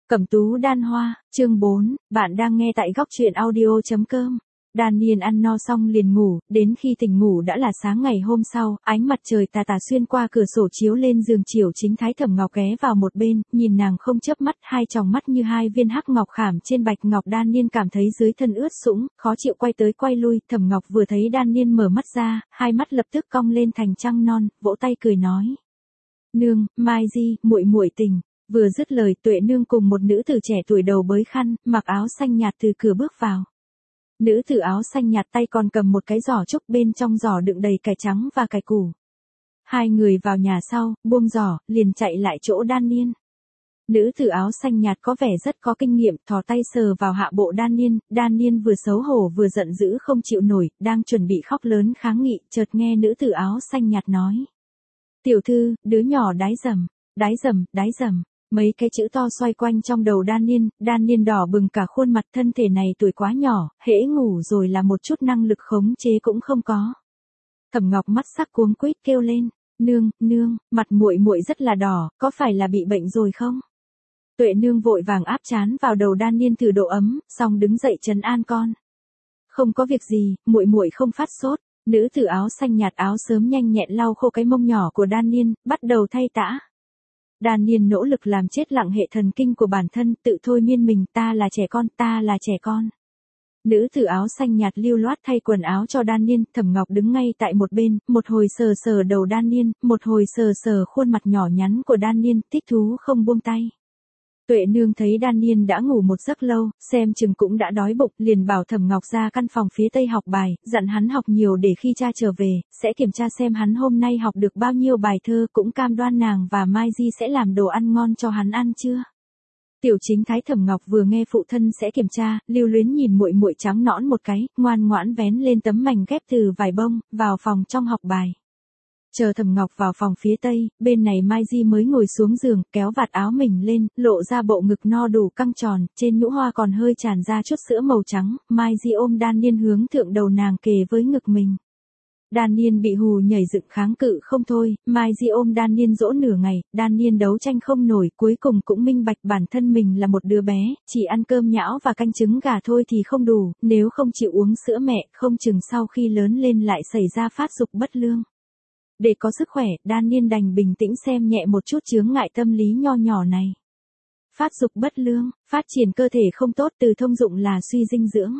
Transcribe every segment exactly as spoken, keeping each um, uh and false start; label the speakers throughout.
Speaker 1: Cẩm tú đan hoa, chương bốn, bạn đang nghe tại góc truyện audio chấm com. Daniel ăn no xong liền ngủ, đến khi tỉnh ngủ đã là sáng ngày hôm sau, ánh mặt trời tà tà xuyên qua cửa sổ chiếu lên giường chiều chính Thái Thẩm Ngọc ghé vào một bên, nhìn nàng không chớp mắt, hai tròng mắt như hai viên hắc ngọc khảm trên bạch ngọc. Daniel cảm thấy dưới thân ướt sũng, khó chịu quay tới quay lui. Thẩm Ngọc vừa thấy Daniel mở mắt ra, hai mắt lập tức cong lên thành trăng non, vỗ tay cười nói: "Nương, Mai Di, muội muội tỉnh." Vừa dứt lời, Tuệ nương cùng một nữ tử trẻ tuổi đầu bới khăn, mặc áo xanh nhạt từ cửa bước vào. Nữ tử áo xanh nhạt tay còn cầm một cái giỏ trúc, bên trong giỏ đựng đầy cải trắng và cải củ. Hai người vào nhà sau, buông giỏ, liền chạy lại chỗ Daniel. Nữ tử áo xanh nhạt có vẻ rất có kinh nghiệm, thò tay sờ vào hạ bộ Daniel. Daniel vừa xấu hổ vừa giận dữ không chịu nổi, đang chuẩn bị khóc lớn kháng nghị, chợt nghe nữ tử áo xanh nhạt nói: "Tiểu thư, đứa nhỏ đái dầm, đái dầm, đái dầm." Mấy cái chữ to xoay quanh trong đầu Daniel, Daniel đỏ bừng cả khuôn mặt, thân thể này tuổi quá nhỏ, hễ ngủ rồi là một chút năng lực khống chế cũng không có. Thẩm Ngọc mắt sắc cuống quýt kêu lên: "Nương, nương, mặt muội muội rất là đỏ, có phải là bị bệnh rồi không?" Tuệ nương vội vàng áp trán vào đầu Daniel thử độ ấm, xong đứng dậy trấn an con: "Không có việc gì, muội muội không phát sốt." Nữ tử áo xanh nhạt áo sớm nhanh nhẹn lau khô cái mông nhỏ của Daniel, bắt đầu thay tã. Daniel nỗ lực làm chết lặng hệ thần kinh của bản thân, tự thôi miên mình: "Ta là trẻ con, ta là trẻ con." Nữ tử áo xanh nhạt lưu loát thay quần áo cho Daniel. Thẩm Ngọc đứng ngay tại một bên, một hồi sờ sờ đầu Daniel, một hồi sờ sờ khuôn mặt nhỏ nhắn của Daniel, thích thú không buông tay. Tuệ nương thấy Daniel đã ngủ một giấc lâu, xem chừng cũng đã đói bụng, liền bảo Thẩm Ngọc ra căn phòng phía tây học bài, dặn hắn học nhiều để khi cha trở về, sẽ kiểm tra xem hắn hôm nay học được bao nhiêu bài thơ, cũng cam đoan nàng và Mai Di sẽ làm đồ ăn ngon cho hắn ăn chưa. Tiểu chính Thái Thẩm Ngọc vừa nghe phụ thân sẽ kiểm tra, lưu luyến nhìn muội muội trắng nõn một cái, ngoan ngoãn vén lên tấm mảnh ghép từ vải bông, vào phòng trong học bài. Chờ Thẩm Ngọc vào phòng phía tây, bên này Mai Di mới ngồi xuống giường, kéo vạt áo mình lên, lộ ra bộ ngực no đủ căng tròn, trên nhũ hoa còn hơi tràn ra chút sữa màu trắng. Mai Di ôm Daniel hướng thượng đầu nàng kề với ngực mình. Daniel bị hù nhảy dựng kháng cự không thôi, Mai Di ôm Daniel dỗ nửa ngày, Daniel đấu tranh không nổi, cuối cùng cũng minh bạch bản thân mình là một đứa bé, chỉ ăn cơm nhão và canh trứng gà thôi thì không đủ, nếu không chịu uống sữa mẹ, không chừng sau khi lớn lên lại xảy ra phát dục bất lương. Để có sức khỏe, Daniel đành bình tĩnh xem nhẹ một chút chướng ngại tâm lý nho nhỏ này. Phát dục bất lương, phát triển cơ thể không tốt, từ thông dụng là suy dinh dưỡng.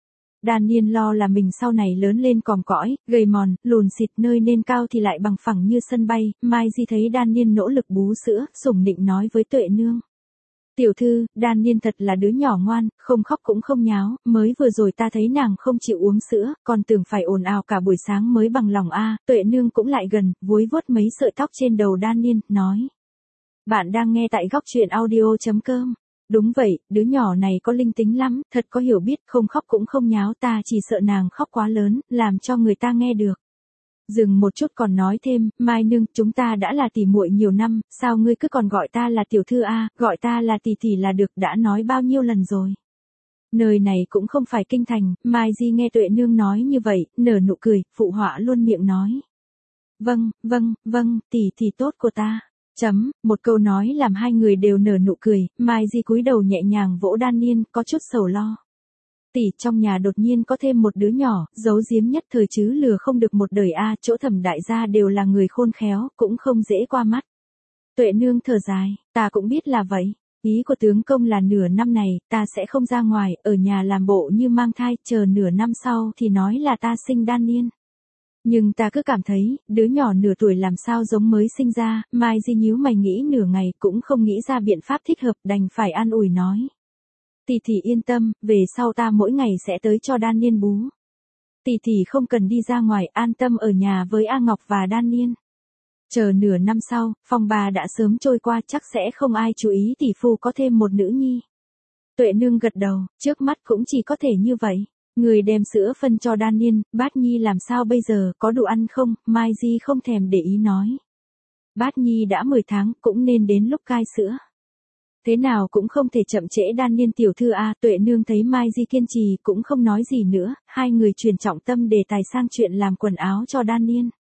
Speaker 1: Daniel lo là mình sau này lớn lên còm cõi, gầy mòn, lùn xịt, nơi nên cao thì lại bằng phẳng như sân bay. Mai Di thấy Daniel nỗ lực bú sữa, sủng nịnh nói với Tuệ nương: "Tiểu thư, Daniel thật là đứa nhỏ ngoan, không khóc cũng không nháo, mới vừa rồi ta thấy nàng không chịu uống sữa, còn tưởng phải ồn ào cả buổi sáng mới bằng lòng a." Tuệ nương cũng lại gần, vuốt vuốt mấy sợi tóc trên đầu Daniel, nói: "Bạn đang nghe tại góc truyện audio chấm com. Đúng vậy, đứa nhỏ này có linh tính lắm, thật có hiểu biết, không khóc cũng không nháo, ta chỉ sợ nàng khóc quá lớn, làm cho người ta nghe được." Dừng một chút còn nói thêm: "Mai nương, chúng ta đã là tỉ muội nhiều năm, sao ngươi cứ còn gọi ta là tiểu thư a, gọi ta là tỷ tỷ là được, đã nói bao nhiêu lần rồi." Nơi này cũng không phải kinh thành. Mai Di nghe Tuệ nương nói như vậy, nở nụ cười, phụ họa luôn miệng nói: "Vâng, vâng, vâng, tỷ tỷ tốt của ta." Chấm, một câu nói làm hai người đều nở nụ cười. Mai Di cúi đầu nhẹ nhàng vỗ Daniel, có chút sầu lo: "Tỷ, trong nhà đột nhiên có thêm một đứa nhỏ, giấu giếm nhất thời chứ lừa không được một đời a, chỗ Thẩm đại gia đều là người khôn khéo, cũng không dễ qua mắt." Tuệ nương thở dài: "Ta cũng biết là vậy. Ý của tướng công là nửa năm này, ta sẽ không ra ngoài, ở nhà làm bộ như mang thai, chờ nửa năm sau thì nói là ta sinh Daniel. Nhưng ta cứ cảm thấy, đứa nhỏ nửa tuổi làm sao giống mới sinh ra." Mai Di nhíu mày nghĩ nửa ngày, cũng không nghĩ ra biện pháp thích hợp, đành phải an ủi nói: "Tỷ tỷ yên tâm, về sau ta mỗi ngày sẽ tới cho Daniel bú. Tỷ tỷ không cần đi ra ngoài, an tâm ở nhà với A Ngọc và Daniel. Chờ nửa năm sau, phong ba đã sớm trôi qua, chắc sẽ không ai chú ý tỷ phu có thêm một nữ nhi." Tuệ nương gật đầu, trước mắt cũng chỉ có thể như vậy. Người đem sữa phân cho Daniel, Bát Nhi làm sao bây giờ, có đủ ăn không? Mai Di không thèm để ý nói: "Bát Nhi đã mười tháng, cũng nên đến lúc cai sữa. Thế nào cũng không thể chậm trễ Daniel tiểu thư a." Tuệ nương thấy Mai Di kiên trì, cũng không nói gì nữa, hai người chuyển trọng tâm đề tài sang chuyện làm quần áo cho Daniel.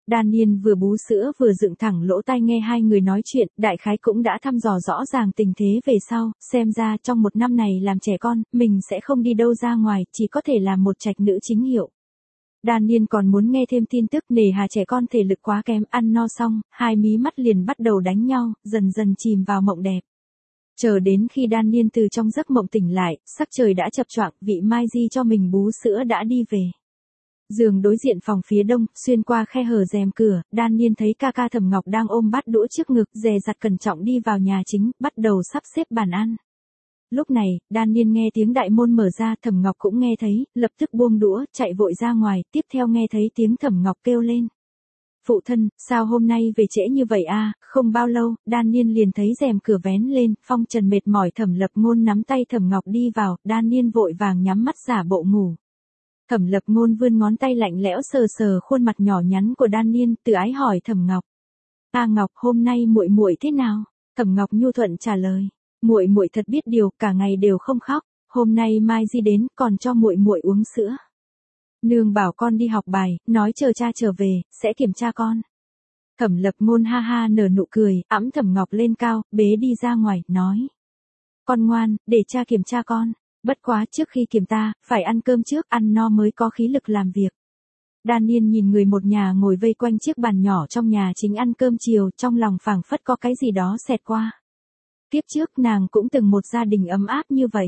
Speaker 1: Daniel vừa bú sữa vừa dựng thẳng lỗ tai nghe hai người nói chuyện, đại khái cũng đã thăm dò rõ ràng tình thế về sau, xem ra trong một năm này làm trẻ con, mình sẽ không đi đâu ra ngoài, chỉ có thể làm một trạch nữ chính hiệu. Daniel còn muốn nghe thêm tin tức, nề hà trẻ con thể lực quá kém, ăn no xong, hai mí mắt liền bắt đầu đánh nhau, dần dần chìm vào mộng đẹp. Chờ đến khi Daniel từ trong giấc mộng tỉnh lại, sắc trời đã chập choạng, vị Mai Di cho mình bú sữa đã đi về. Giường đối diện phòng phía đông, xuyên qua khe hở rèm cửa, Daniel thấy ca ca Thẩm Ngọc đang ôm bát đũa trước ngực, dè dặt cẩn trọng đi vào nhà chính, bắt đầu sắp xếp bàn ăn. Lúc này, Daniel nghe tiếng đại môn mở ra, Thẩm Ngọc cũng nghe thấy, lập tức buông đũa, chạy vội ra ngoài, tiếp theo nghe thấy tiếng Thẩm Ngọc kêu lên. Phụ thân, sao hôm nay về trễ như vậy a? Không bao lâu, Daniel liền thấy rèm cửa vén lên, phong trần mệt mỏi Thẩm Lập Ngôn nắm tay Thẩm Ngọc đi vào, Daniel vội vàng nhắm mắt giả bộ ngủ. Thẩm Lập Ngôn vươn ngón tay lạnh lẽo sờ sờ khuôn mặt nhỏ nhắn của Daniel, từ ái hỏi Thẩm Ngọc. "A Ngọc, hôm nay muội muội thế nào?" Thẩm Ngọc nhu thuận trả lời. "Muội muội thật biết điều, cả ngày đều không khóc, hôm nay Mai Di đến, còn cho muội muội uống sữa. Nương bảo con đi học bài, nói chờ cha trở về, sẽ kiểm tra con." Thẩm Lập Ngôn ha ha nở nụ cười, ẵm Thẩm Ngọc lên cao, bế đi ra ngoài, nói. "Con ngoan, để cha kiểm tra con. Bất quá trước khi kiểm ta, phải ăn cơm trước, ăn no mới có khí lực làm việc." Daniel nhìn người một nhà ngồi vây quanh chiếc bàn nhỏ trong nhà chính ăn cơm chiều, trong lòng phảng phất có cái gì đó xẹt qua. Tiếp trước nàng cũng từng một gia đình ấm áp như vậy.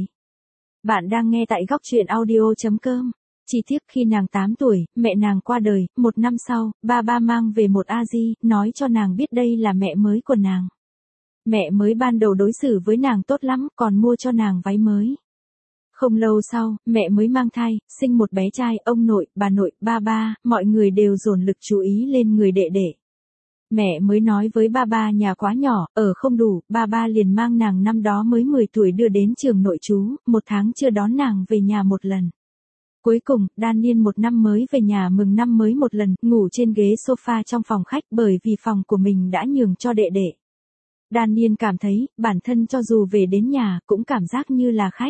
Speaker 1: Bạn đang nghe tại góc truyện audio chấm com. Chỉ tiếc khi nàng tám tuổi, mẹ nàng qua đời, một năm sau, ba ba mang về một A-di, nói cho nàng biết đây là mẹ mới của nàng. Mẹ mới ban đầu đối xử với nàng tốt lắm, còn mua cho nàng váy mới. Không lâu sau, mẹ mới mang thai, sinh một bé trai, ông nội, bà nội, ba ba, mọi người đều dồn lực chú ý lên người đệ đệ. Mẹ mới nói với ba ba nhà quá nhỏ, ở không đủ, ba ba liền mang nàng năm đó mới mười tuổi đưa đến trường nội trú, một tháng chưa đón nàng về nhà một lần. Cuối cùng, Daniel một năm mới về nhà mừng năm mới một lần, ngủ trên ghế sofa trong phòng khách bởi vì phòng của mình đã nhường cho đệ đệ. Daniel cảm thấy, bản thân cho dù về đến nhà, cũng cảm giác như là khách.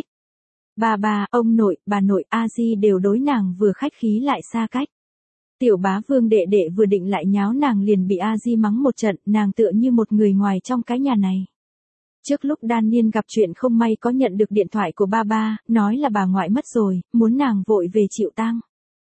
Speaker 1: Bà bà, ông nội, bà nội, A-di đều đối nàng vừa khách khí lại xa cách. Tiểu bá vương đệ đệ vừa định lại nháo nàng liền bị A-di mắng một trận, nàng tựa như một người ngoài trong cái nhà này. Trước lúc Daniel gặp chuyện không may có nhận được điện thoại của ba ba, nói là bà ngoại mất rồi, muốn nàng vội về chịu tang.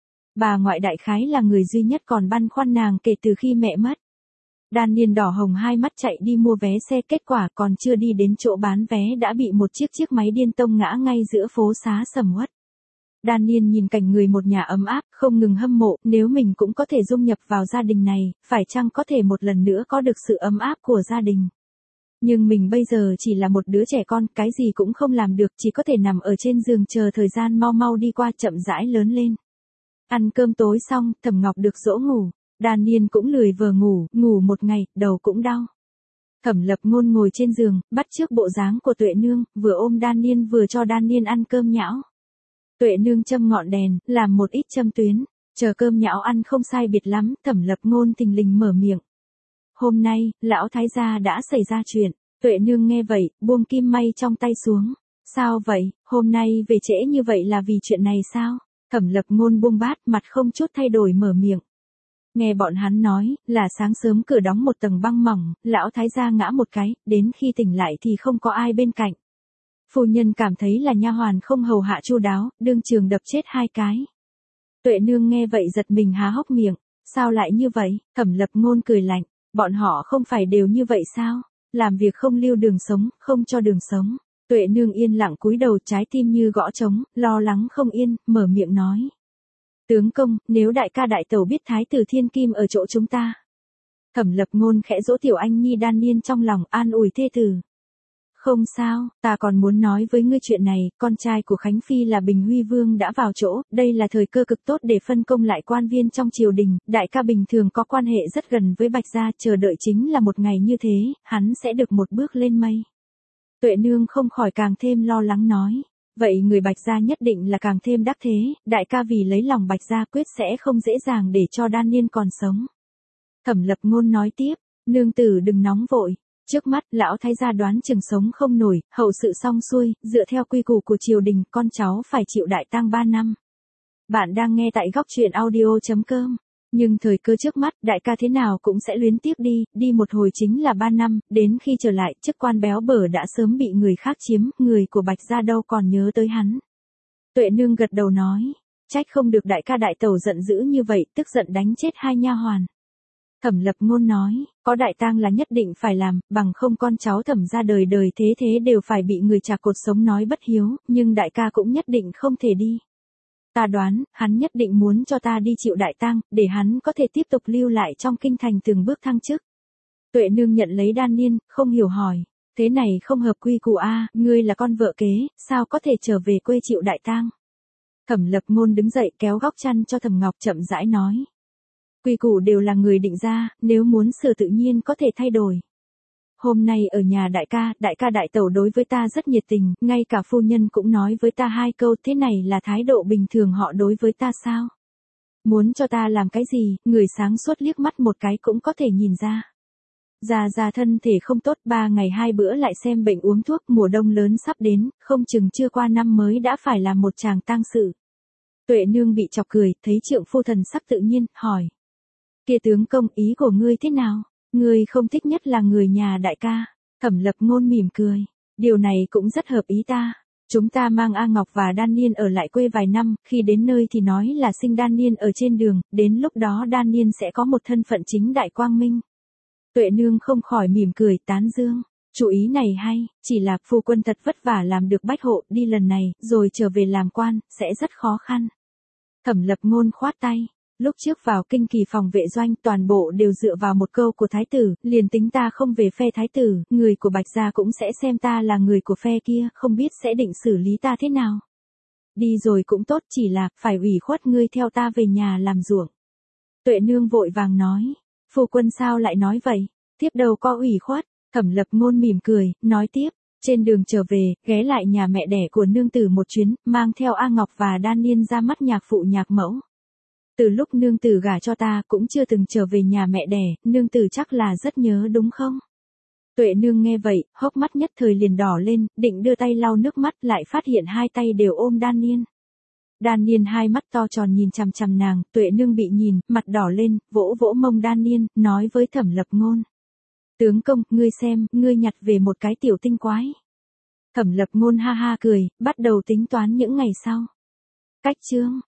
Speaker 1: Bà ngoại đại khái là người duy nhất còn băn khoăn nàng kể từ khi mẹ mất. Daniel đỏ hồng hai mắt chạy đi mua vé xe, kết quả còn chưa đi đến chỗ bán vé đã bị một chiếc chiếc máy điên tông ngã ngay giữa phố xá sầm uất. Daniel nhìn cảnh người một nhà ấm áp, không ngừng hâm mộ, nếu mình cũng có thể dung nhập vào gia đình này, phải chăng có thể một lần nữa có được sự ấm áp của gia đình. Nhưng mình bây giờ chỉ là một đứa trẻ con, cái gì cũng không làm được, chỉ có thể nằm ở trên giường chờ thời gian mau mau đi qua, chậm rãi lớn lên. Ăn cơm tối xong, Thẩm Ngọc được dỗ ngủ. Daniel cũng lười vờ ngủ, ngủ một ngày, đầu cũng đau. Thẩm Lập Ngôn ngồi trên giường, bắt chước bộ dáng của Tuệ Nương, vừa ôm Daniel vừa cho Daniel ăn cơm nhão. Tuệ Nương châm ngọn đèn, làm một ít châm tuyến, chờ cơm nhão ăn không sai biệt lắm, Thẩm Lập Ngôn thình lình mở miệng. "Hôm nay, lão thái gia đã xảy ra chuyện." Tuệ Nương nghe vậy, buông kim may trong tay xuống. "Sao vậy, hôm nay về trễ như vậy là vì chuyện này sao?" Thẩm Lập Ngôn buông bát, mặt không chút thay đổi mở miệng. "Nghe bọn hắn nói, là sáng sớm cửa đóng một tầng băng mỏng, lão thái gia ngã một cái, đến khi tỉnh lại thì không có ai bên cạnh. Phu nhân cảm thấy là nha hoàn không hầu hạ chu đáo, đương trường đập chết hai cái." Tuệ Nương nghe vậy giật mình há hốc miệng. "Sao lại như vậy?" Thẩm Lập Ngôn cười lạnh. "Bọn họ không phải đều như vậy sao? Làm việc không lưu đường sống, không cho đường sống." Tuệ Nương yên lặng cúi đầu, trái tim như gõ trống, lo lắng không yên, mở miệng nói. "Tướng công, nếu đại ca đại tẩu biết thái tử thiên kim ở chỗ chúng ta." Thẩm Lập Ngôn khẽ dỗ tiểu anh nhi Daniel trong lòng, an ủi thê tử. "Không sao, ta còn muốn nói với ngươi chuyện này, con trai của Khánh Phi là Bình Huy Vương đã vào chỗ, đây là thời cơ cực tốt để phân công lại quan viên trong triều đình, đại ca bình thường có quan hệ rất gần với Bạch Gia, chờ đợi chính là một ngày như thế, hắn sẽ được một bước lên mây." Tuệ Nương không khỏi càng thêm lo lắng nói. "Vậy người Bạch Gia nhất định là càng thêm đắc thế, đại ca vì lấy lòng Bạch Gia quyết sẽ không dễ dàng để cho Daniel còn sống." Thẩm Lập Ngôn nói tiếp, "Nương tử đừng nóng vội. Trước mắt, lão thái gia đoán chừng sống không nổi, hậu sự xong xuôi, dựa theo quy củ của triều đình, con cháu phải chịu đại tang ba năm." Bạn đang nghe tại góc truyện audio chấm com. Nhưng thời cơ trước mắt, đại ca thế nào cũng sẽ luyến tiếc đi, đi một hồi chính là ba năm, đến khi trở lại, chức quan béo bở đã sớm bị người khác chiếm, người của Bạch gia đâu còn nhớ tới hắn. Tuệ nương gật đầu nói, trách không được đại ca đại tẩu giận dữ như vậy, tức giận đánh chết hai nha hoàn. Thẩm Lập Ngôn nói, có đại tang là nhất định phải làm, bằng không con cháu Thẩm gia đời đời thế thế đều phải bị người chạc cột sống nói bất hiếu, nhưng đại ca cũng nhất định không thể đi. Ta đoán, hắn nhất định muốn cho ta đi chịu đại tang, để hắn có thể tiếp tục lưu lại trong kinh thành từng bước thăng chức. Tuệ nương nhận lấy đan niên, không hiểu hỏi, thế này không hợp quy củ a, ngươi là con vợ kế, sao có thể trở về quê chịu đại tang? Thẩm Lập Ngôn đứng dậy kéo góc chăn cho Thẩm Ngọc chậm rãi nói. Quy củ đều là người định ra, nếu muốn sửa tự nhiên có thể thay đổi. Hôm nay ở nhà đại ca, đại ca đại tẩu đối với ta rất nhiệt tình, ngay cả phu nhân cũng nói với ta hai câu, thế này là thái độ bình thường họ đối với ta sao? Muốn cho ta làm cái gì, người sáng suốt liếc mắt một cái cũng có thể nhìn ra. Già già thân thể không tốt, ba ngày hai bữa lại xem bệnh uống thuốc, mùa đông lớn sắp đến, không chừng chưa qua năm mới đã phải làm một chàng tang sự. Tuệ nương bị chọc cười, thấy trượng phu thần sắc tự nhiên, hỏi. Kia tướng công, ý của ngươi thế nào? Ngươi không thích nhất là người nhà đại ca. Thẩm Lập Ngôn mỉm cười. Điều này cũng rất hợp ý ta. Chúng ta mang A Ngọc và Đan Niên ở lại quê vài năm, khi đến nơi thì nói là sinh Đan Niên ở trên đường, đến lúc đó Đan Niên sẽ có một thân phận chính đại quang minh. Tuệ nương không khỏi mỉm cười tán dương. Chủ ý này hay, chỉ là phu quân thật vất vả làm được bách hộ đi lần này, rồi trở về làm quan, sẽ rất khó khăn. Thẩm Lập Ngôn khoát tay. Lúc trước vào kinh kỳ phòng vệ doanh toàn bộ đều dựa vào một câu của thái tử, liền tính ta không về phe thái tử, người của Bạch gia cũng sẽ xem ta là người của phe kia, không biết sẽ định xử lý ta thế nào. Đi rồi cũng tốt, chỉ là, phải ủy khuất ngươi theo ta về nhà làm ruộng. Tuệ nương vội vàng nói, phu quân sao lại nói vậy, tiếp đầu có ủy khuất, Thẩm Lập Ngôn mỉm cười, nói tiếp. Trên đường trở về, ghé lại nhà mẹ đẻ của nương tử một chuyến, mang theo A Ngọc và Đan Niên ra mắt nhạc phụ nhạc mẫu. Từ lúc nương tử gả cho ta cũng chưa từng trở về nhà mẹ đẻ, nương tử chắc là rất nhớ đúng không? Tuệ nương nghe vậy, hốc mắt nhất thời liền đỏ lên, định đưa tay lau nước mắt lại phát hiện hai tay đều ôm Đan Niên. Đan Niên hai mắt to tròn nhìn chằm chằm nàng, Tuệ nương bị nhìn, mặt đỏ lên, vỗ vỗ mông Đan Niên, nói với Thẩm Lập Ngôn. Tướng công, ngươi xem, ngươi nhặt về một cái tiểu tinh quái. Thẩm Lập Ngôn ha ha cười, bắt đầu tính toán những ngày sau. Cách chương